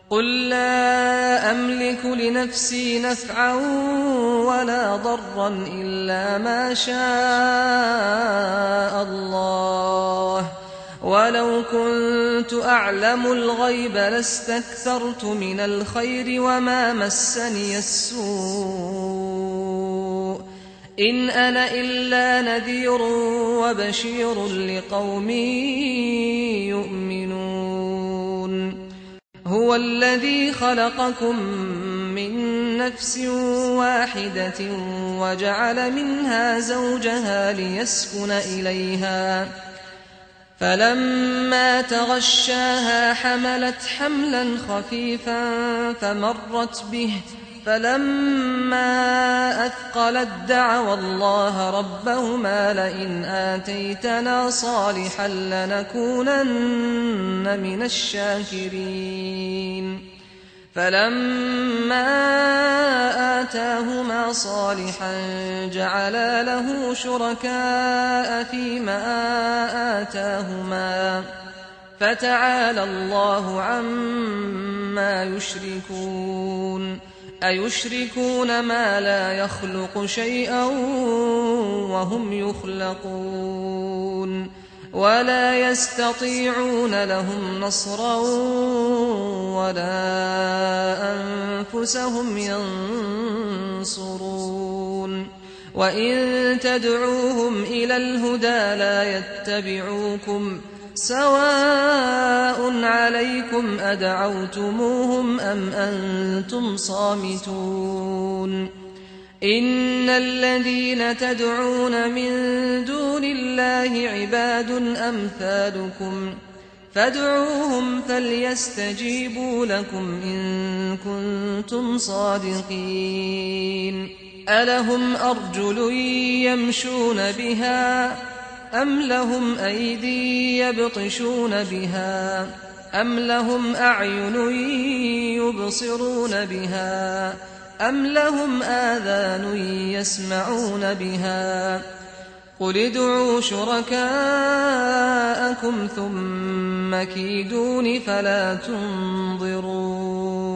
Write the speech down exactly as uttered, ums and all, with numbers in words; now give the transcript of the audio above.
قل لا أملك لنفسي نفعا ولا ضرا إلا ما شاء الله، ولو كنت أعلم الغيب لاستكثرت من الخير وما مسني السوء، إن أنا إلا نذير وبشير لقوم يؤمنون. هو الذي خلقكم من نفس واحدة وجعل منها زوجها ليسكن إليها، فلما تغشاها حملت حملا خفيفا فمرت به، فلما أثقلت دعوا الله ربهما لئن آتيتنا صالحا لنكونن من الشاكرين. فلما آتاهما صالحا جعلا له شركاء فيما آتاهما، فتعالى الله عما يشركون. أيشركون ما لا يخلق شيئا وهم يخلقون، ولا يستطيعون لهم نصرا ولا أنفسهم ينصرون. وإن تدعوهم إلى الهدى لا يتبعوكم، سواء عليكم أدعوتموهم أم أنتم صامتون. إن الذين تدعون من دون الله عباد أمثالكم، فادعوهم فليستجيبوا لكم إن كنتم صادقين. ألهم أرجل يمشون بها أم لهم أيدي يبطشون بها أم لهم أعين يبصرون بها أم لهم آذان يسمعون بها؟ قل ادعوا شركاءكم ثم كيدون فلا تنظرون.